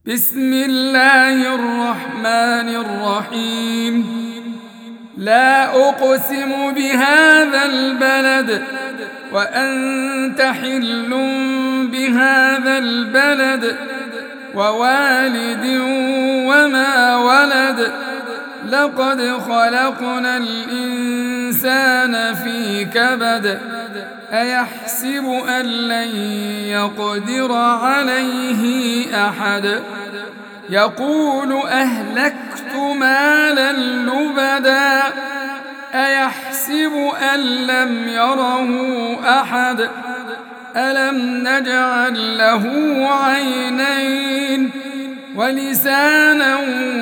بسم الله الرحمن الرحيم. لا أقسم بهذا البلد وأنت حل بهذا البلد ووالد وما ولد. لقد خلقنا الإنسان في كبد. أيحسب أن لن يقدر عليه أحد. يقول أهلكت مالا لبدا. أيحسب أن لم يره أحد. ألم نجعل له عينين ولسانا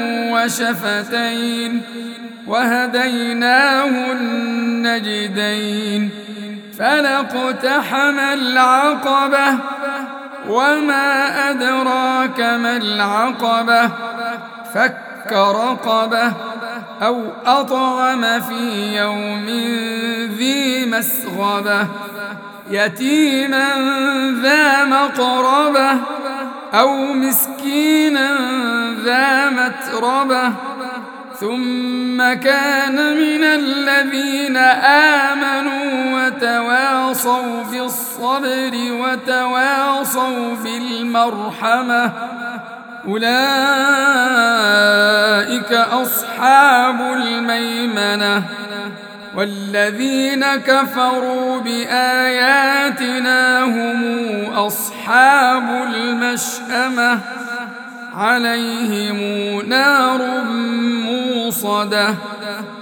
وشفتين وهديناه النجدين. فلاقتحم العقبة وما أدراك ما العقبة. فك رقبة أو أطعم في يوم ذي مسغبة. يتيما ذا مقربة أو مسكينا ذا متربة. ثم كان من الذين آمنوا وتواصوا بالصبر وتواصوا بالمرحمة. أولئك أصحاب الميمنة. والذين كفروا بآياتنا هم أصحاب المشأمة. عليهم نار موصدة.